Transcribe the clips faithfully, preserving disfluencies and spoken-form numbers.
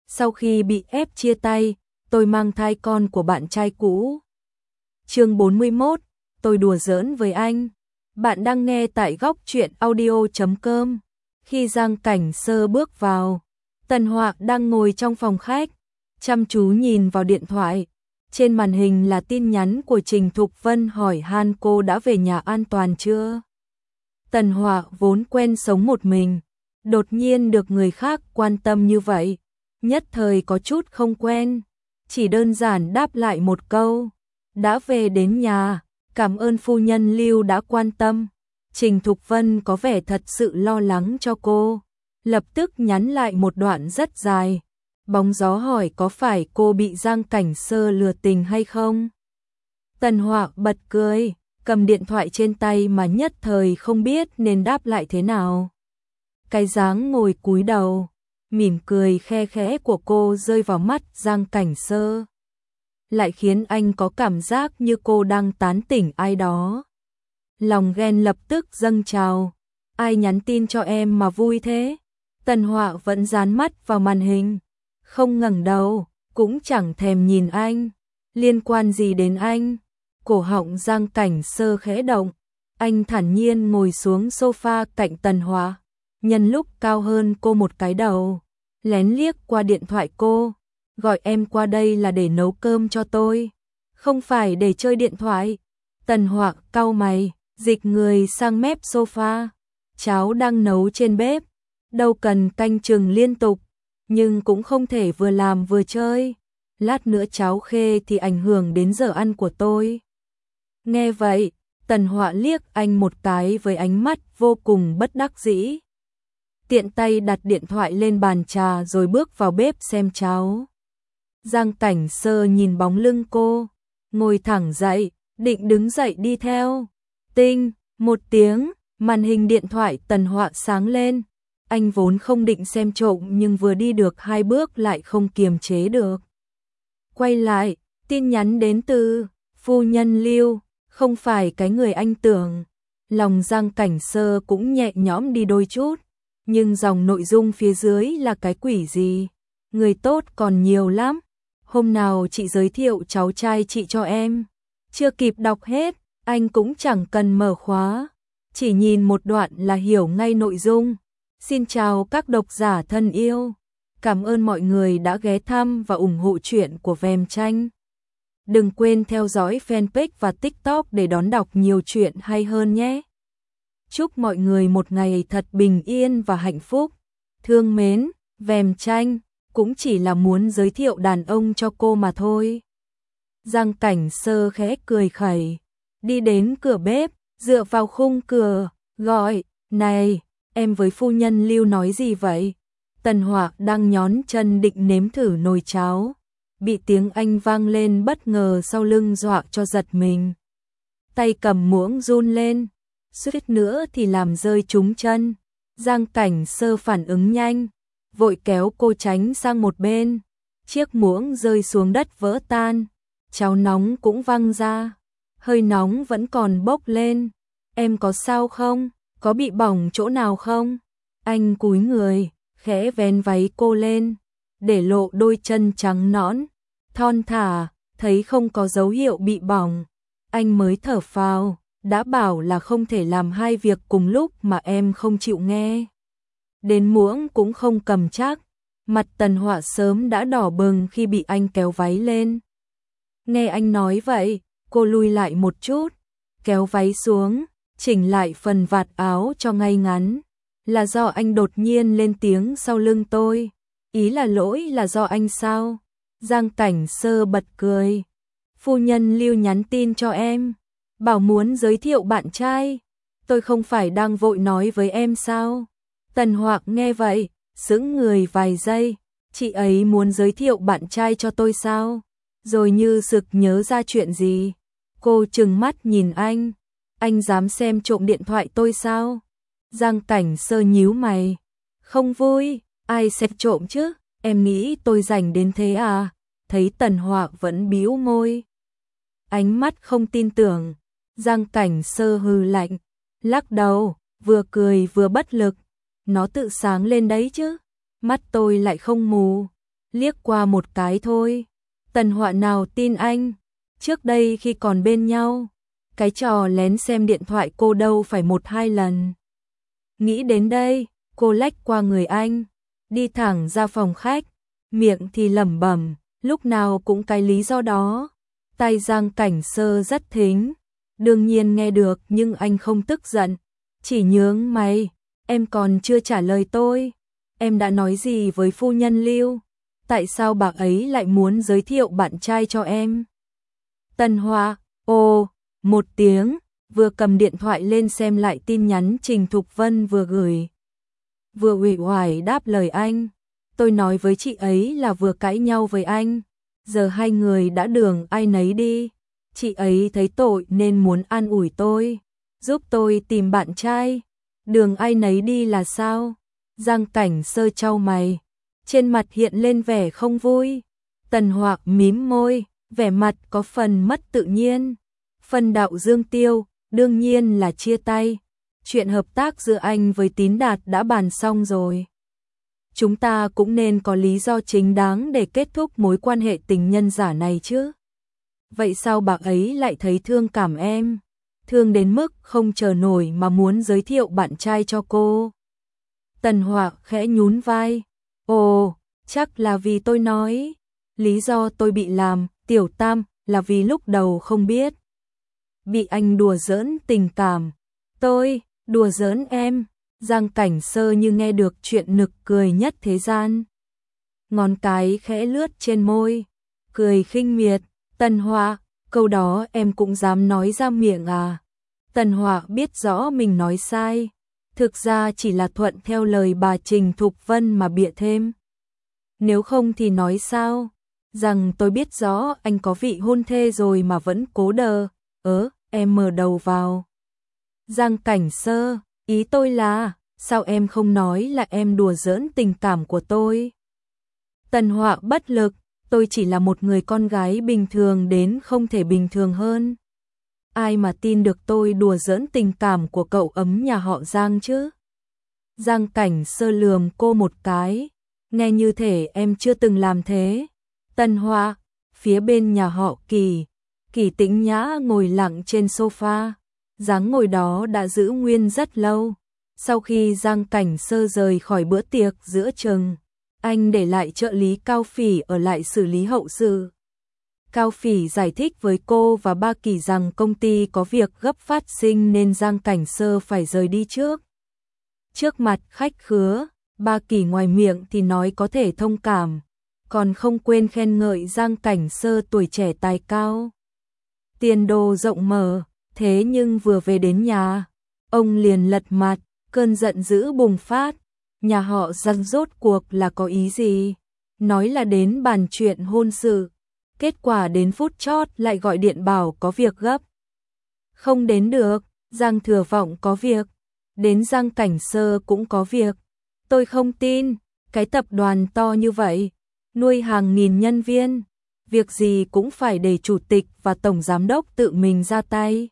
Sau khi bị ép chia tay, tôi mang thai con của bạn trai cũ. Chương bốn mươi mốt, tôi đùa giỡn với anh. Bạn đang nghe tại góc truyện audio chấm com. Khi Giang Cảnh Sơ bước vào, Tần Họa đang ngồi trong phòng khách, chăm chú nhìn vào điện thoại. Trên màn hình là tin nhắn của Trình Thục Vân hỏi han cô đã về nhà an toàn chưa. Tần Họa vốn quen sống một mình, đột nhiên được người khác quan tâm như vậy, nhất thời có chút không quen, chỉ đơn giản đáp lại một câu, đã về đến nhà, cảm ơn phu nhân Lưu đã quan tâm. Trình Thục Vân có vẻ thật sự lo lắng cho cô, lập tức nhắn lại một đoạn rất dài, bóng gió hỏi có phải cô bị Giang Cảnh Sơ lừa tình hay không. Tần Họa bật cười, cầm điện thoại trên tay mà nhất thời không biết nên đáp lại thế nào. Cái dáng ngồi cúi đầu, mỉm cười khe khẽ của cô rơi vào mắt Giang Cảnh Sơ, lại khiến anh có cảm giác như cô đang tán tỉnh ai đó. Lòng ghen lập tức dâng trào. Ai nhắn tin cho em mà vui thế? Tần Họa vẫn dán mắt vào màn hình, không ngẩng đầu, cũng chẳng thèm nhìn anh. Liên quan gì đến anh? Cổ họng Giang Cảnh Sơ khẽ động, anh thản nhiên ngồi xuống sofa cạnh Tần Họa, nhân lúc cao hơn cô một cái đầu, lén liếc qua điện thoại cô, gọi em qua đây là để nấu cơm cho tôi, không phải để chơi điện thoại. Tần Họa cau mày, dịch người sang mép sofa, cháo đang nấu trên bếp, đâu cần canh chừng liên tục, nhưng cũng không thể vừa làm vừa chơi, lát nữa cháo khê thì ảnh hưởng đến giờ ăn của tôi. Nghe vậy, Tần Họa liếc anh một cái với ánh mắt vô cùng bất đắc dĩ. Tiện tay đặt điện thoại lên bàn trà rồi bước vào bếp xem cháo. Giang Cảnh Sơ nhìn bóng lưng cô, ngồi thẳng dậy, định đứng dậy đi theo. Tinh, một tiếng, màn hình điện thoại Tần Họa sáng lên. Anh vốn không định xem trộm nhưng vừa đi được hai bước lại không kiềm chế được. Quay lại, tin nhắn đến từ phu nhân Lưu, không phải cái người anh tưởng. Lòng Giang Cảnh Sơ cũng nhẹ nhõm đi đôi chút, nhưng dòng nội dung phía dưới là cái quỷ gì? Người tốt còn nhiều lắm. Hôm nào chị giới thiệu cháu trai chị cho em. Chưa kịp đọc hết, anh cũng chẳng cần mở khóa, chỉ nhìn một đoạn là hiểu ngay nội dung. Xin chào các độc giả thân yêu, cảm ơn mọi người đã ghé thăm và ủng hộ truyện của Vèm Tranh. Đừng quên theo dõi fanpage và TikTok để đón đọc nhiều chuyện hay hơn nhé. Chúc mọi người một ngày thật bình yên và hạnh phúc. Thương mến, Vèm Tranh cũng chỉ là muốn giới thiệu đàn ông cho cô mà thôi. Giang Cảnh Sơ khẽ cười khẩy, đi đến cửa bếp, dựa vào khung cửa, gọi, này, em với phu nhân Lưu nói gì vậy? Tần Họa đang nhón chân định nếm thử nồi cháo, bị tiếng anh vang lên bất ngờ sau lưng dọa cho giật mình. Tay cầm muỗng run lên, suýt nữa thì làm rơi trúng chân. Giang Cảnh Sơ phản ứng nhanh, vội kéo cô tránh sang một bên, chiếc muỗng rơi xuống đất vỡ tan, cháo nóng cũng văng ra, hơi nóng vẫn còn bốc lên. Em có sao không? Có bị bỏng chỗ nào không? Anh cúi người, khẽ vén váy cô lên, để lộ đôi chân trắng nõn, thon thả, thấy không có dấu hiệu bị bỏng. Anh mới thở phào, đã bảo là không thể làm hai việc cùng lúc mà em không chịu nghe. Đến muỗng cũng không cầm chắc, mặt Tần Họa sớm đã đỏ bừng khi bị anh kéo váy lên. Nghe anh nói vậy, cô lui lại một chút, kéo váy xuống, chỉnh lại phần vạt áo cho ngay ngắn. Là do anh đột nhiên lên tiếng sau lưng tôi, ý là lỗi là do anh sao? Giang Cảnh Sơ bật cười. Phu nhân Lưu nhắn tin cho em, bảo muốn giới thiệu bạn trai. Tôi không phải đang vội nói với em sao? Tần Họa nghe vậy, sững người vài giây. Chị ấy muốn giới thiệu bạn trai cho tôi sao? Rồi như sực nhớ ra chuyện gì, cô trừng mắt nhìn anh. Anh dám xem trộm điện thoại tôi sao? Giang Cảnh Sơ nhíu mày. Không vui, ai sẽ trộm chứ? Em nghĩ tôi rảnh đến thế à? Thấy Tần Họa vẫn bĩu môi, ánh mắt không tin tưởng. Giang Cảnh Sơ hừ lạnh, lắc đầu, vừa cười vừa bất lực. Nó tự sáng lên đấy chứ, mắt tôi lại không mù. liếc qua một cái thôi. Tần Họa nào tin anh, trước đây khi còn bên nhau, cái trò lén xem điện thoại cô đâu phải một hai lần. Nghĩ đến đây, cô lách qua người anh, đi thẳng ra phòng khách, miệng thì lẩm bẩm, lúc nào cũng cái lý do đó. Tai Giang Cảnh Sơ rất thính, đương nhiên nghe được nhưng anh không tức giận, chỉ nhướng mày, em còn chưa trả lời tôi, em đã nói gì với phu nhân Lưu, tại sao bà ấy lại muốn giới thiệu bạn trai cho em? Tần Họa, ồ, một tiếng, vừa cầm điện thoại lên xem lại tin nhắn Trình Thục Vân vừa gửi. Vừa uể oải đáp lời anh, tôi nói với chị ấy là vừa cãi nhau với anh, giờ hai người đã đường ai nấy đi, chị ấy thấy tội nên muốn an ủi tôi, giúp tôi tìm bạn trai, đường ai nấy đi là sao? Giang Cảnh Sơ chau mày, trên mặt hiện lên vẻ không vui. Tần Họa mím môi, vẻ mặt có phần mất tự nhiên. Phần đạo Dương Tiêu, đương nhiên là chia tay. Chuyện hợp tác giữa anh với Tín Đạt đã bàn xong rồi. Chúng ta cũng nên có lý do chính đáng để kết thúc mối quan hệ tình nhân giả này chứ. Vậy sao bà ấy lại thấy thương cảm em? Thương đến mức không chờ nổi mà muốn giới thiệu bạn trai cho cô. Tần Họa khẽ nhún vai. Ồ, chắc là vì tôi nói. Lý do tôi bị làm, tiểu tam, là vì lúc đầu không biết. Bị anh đùa giỡn tình cảm. Tôi, đùa giỡn em. Giang Cảnh Sơ như nghe được chuyện nực cười nhất thế gian. Ngón cái khẽ lướt trên môi. Cười khinh miệt. Tần Họa, câu đó em cũng dám nói ra miệng à? Tần Họa biết rõ mình nói sai. Thực ra chỉ là thuận theo lời bà Trình Thục Vân mà bịa thêm. Nếu không thì nói sao? Rằng tôi biết rõ anh có vị hôn thê rồi mà vẫn cố đờ. Ớ, em mở đầu vào. Giang Cảnh Sơ, ý tôi là, sao em không nói là em đùa giỡn tình cảm của tôi? Tần Họa bất lực, tôi chỉ là một người con gái bình thường đến không thể bình thường hơn. Ai mà tin được tôi đùa giỡn tình cảm của cậu ấm nhà họ Giang chứ? Giang Cảnh Sơ lườm cô một cái, nghe như thể em chưa từng làm thế. Tần Họa, phía bên nhà họ Kỳ, Kỳ Tĩnh Nhã ngồi lặng trên sofa, dáng ngồi đó đã giữ nguyên rất lâu. Sau khi Giang Cảnh Sơ rời khỏi bữa tiệc giữa chừng, anh để lại trợ lý Cao Phỉ ở lại xử lý hậu sự. Cao Phỉ giải thích với cô và ba Kỳ rằng công ty có việc gấp phát sinh nên Giang Cảnh Sơ phải rời đi trước. Trước mặt khách khứa, ba Kỳ ngoài miệng thì nói có thể thông cảm, còn không quên khen ngợi Giang Cảnh Sơ tuổi trẻ tài cao. Tiền đồ rộng mở, thế nhưng vừa về đến nhà, ông liền lật mặt, cơn giận dữ bùng phát. Nhà họ Giang rốt cuộc là có ý gì? Nói là đến bàn chuyện hôn sự, kết quả đến phút chót lại gọi điện bảo có việc gấp. Không đến được, Giang Thừa Vọng có việc, đến Giang Cảnh Sơ cũng có việc. Tôi không tin, cái tập đoàn to như vậy, nuôi hàng nghìn nhân viên, việc gì cũng phải để chủ tịch và tổng giám đốc tự mình ra tay.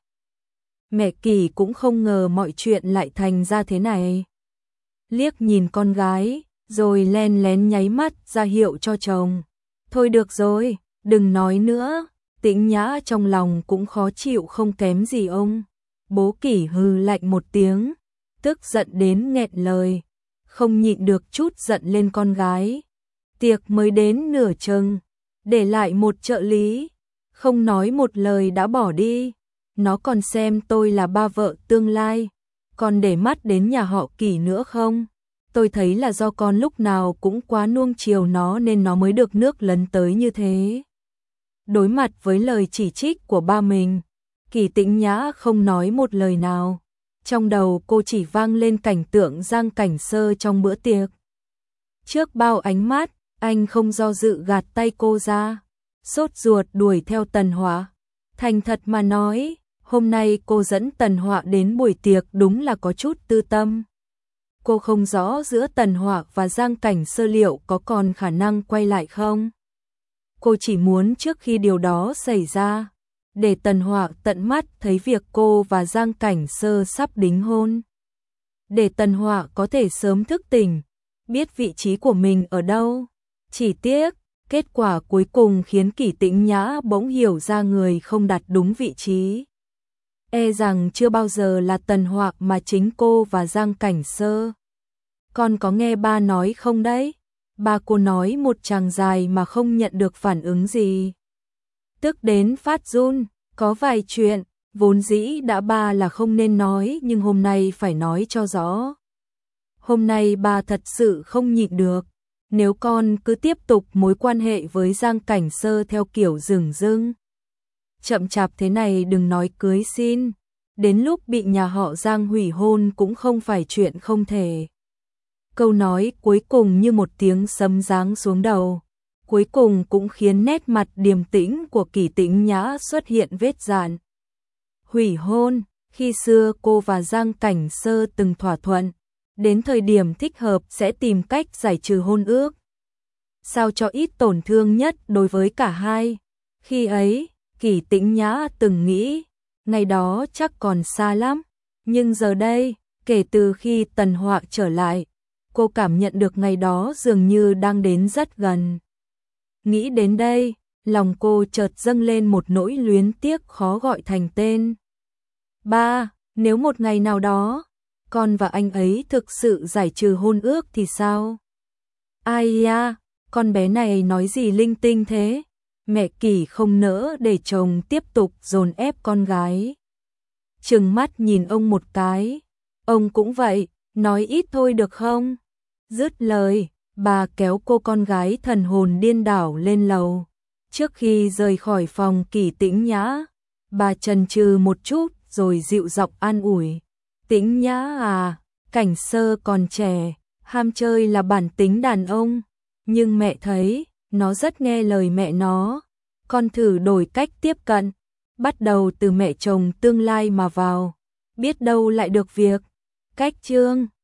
Mẹ Kỳ cũng không ngờ mọi chuyện lại thành ra thế này. Liếc nhìn con gái, rồi len lén nháy mắt ra hiệu cho chồng. Thôi được rồi, đừng nói nữa. Tĩnh Nhã trong lòng cũng khó chịu không kém gì ông. Bố Kỳ hừ lạnh một tiếng, tức giận đến nghẹn lời, không nhịn được chút giận lên con gái. Tiệc mới đến nửa chừng, để lại một trợ lý, không nói một lời đã bỏ đi. Nó còn xem tôi là ba vợ tương lai, còn để mắt đến nhà họ Kỳ nữa không? Tôi thấy là do con lúc nào cũng quá nuông chiều nó nên nó mới được nước lấn tới như thế. Đối mặt với lời chỉ trích của ba mình, Kỳ Tĩnh Nhã không nói một lời nào. Trong đầu cô chỉ vang lên cảnh tượng Giang Cảnh Sơ trong bữa tiệc. Trước bao ánh mắt, anh không do dự gạt tay cô ra, sốt ruột đuổi theo Tần Họa. Thành thật mà nói, hôm nay cô dẫn Tần Họa đến buổi tiệc đúng là có chút tư tâm. Cô không rõ giữa Tần Họa và Giang Cảnh Sơ liệu có còn khả năng quay lại không. Cô chỉ muốn trước khi điều đó xảy ra, để Tần Họa tận mắt thấy việc cô và Giang Cảnh Sơ sắp đính hôn. Để Tần Họa có thể sớm thức tỉnh, biết vị trí của mình ở đâu. Chỉ tiếc, kết quả cuối cùng khiến Kỷ Tĩnh Nhã bỗng hiểu ra người không đặt đúng vị trí. E rằng chưa bao giờ là Tần Hoạc mà chính cô và Giang Cảnh Sơ. Con có nghe ba nói không đấy? Ba cô nói một tràng dài mà không nhận được phản ứng gì. Tức đến phát run, có vài chuyện, vốn dĩ đã ba là không nên nói nhưng hôm nay phải nói cho rõ. Hôm nay ba thật sự không nhịn được. Nếu con cứ tiếp tục mối quan hệ với Giang Cảnh Sơ theo kiểu dửng dưng, chậm chạp thế này đừng nói cưới xin, đến lúc bị nhà họ Giang hủy hôn cũng không phải chuyện không thể. Câu nói cuối cùng như một tiếng sấm giáng xuống đầu, cuối cùng cũng khiến nét mặt điềm tĩnh của Kỷ Tĩnh Nhã xuất hiện vết dạn. Hủy hôn, khi xưa cô và Giang Cảnh Sơ từng thỏa thuận, đến thời điểm thích hợp sẽ tìm cách giải trừ hôn ước, sao cho ít tổn thương nhất đối với cả hai. Khi ấy, Kỷ Tĩnh Nhã từng nghĩ, ngày đó chắc còn xa lắm, nhưng giờ đây, kể từ khi Tần Hoạc trở lại, cô cảm nhận được ngày đó dường như đang đến rất gần. Nghĩ đến đây, lòng cô chợt dâng lên một nỗi luyến tiếc khó gọi thành tên. Ba, nếu một ngày nào đó, con và anh ấy thực sự giải trừ hôn ước thì sao? Ai da, con bé này nói gì linh tinh thế? Mẹ Kỷ không nỡ để chồng tiếp tục dồn ép con gái. Trừng mắt nhìn ông một cái, ông cũng vậy, nói ít thôi được không? Dứt lời, bà kéo cô con gái thần hồn điên đảo lên lầu. Trước khi rời khỏi phòng Kỷ Tĩnh Nhã, bà chần chừ một chút rồi dịu giọng an ủi. Tĩnh Nhã à, Cảnh Sơ còn trẻ, ham chơi là bản tính đàn ông, nhưng mẹ thấy, nó rất nghe lời mẹ nó. Con thử đổi cách tiếp cận, bắt đầu từ mẹ chồng tương lai mà vào, biết đâu lại được việc. Cách chương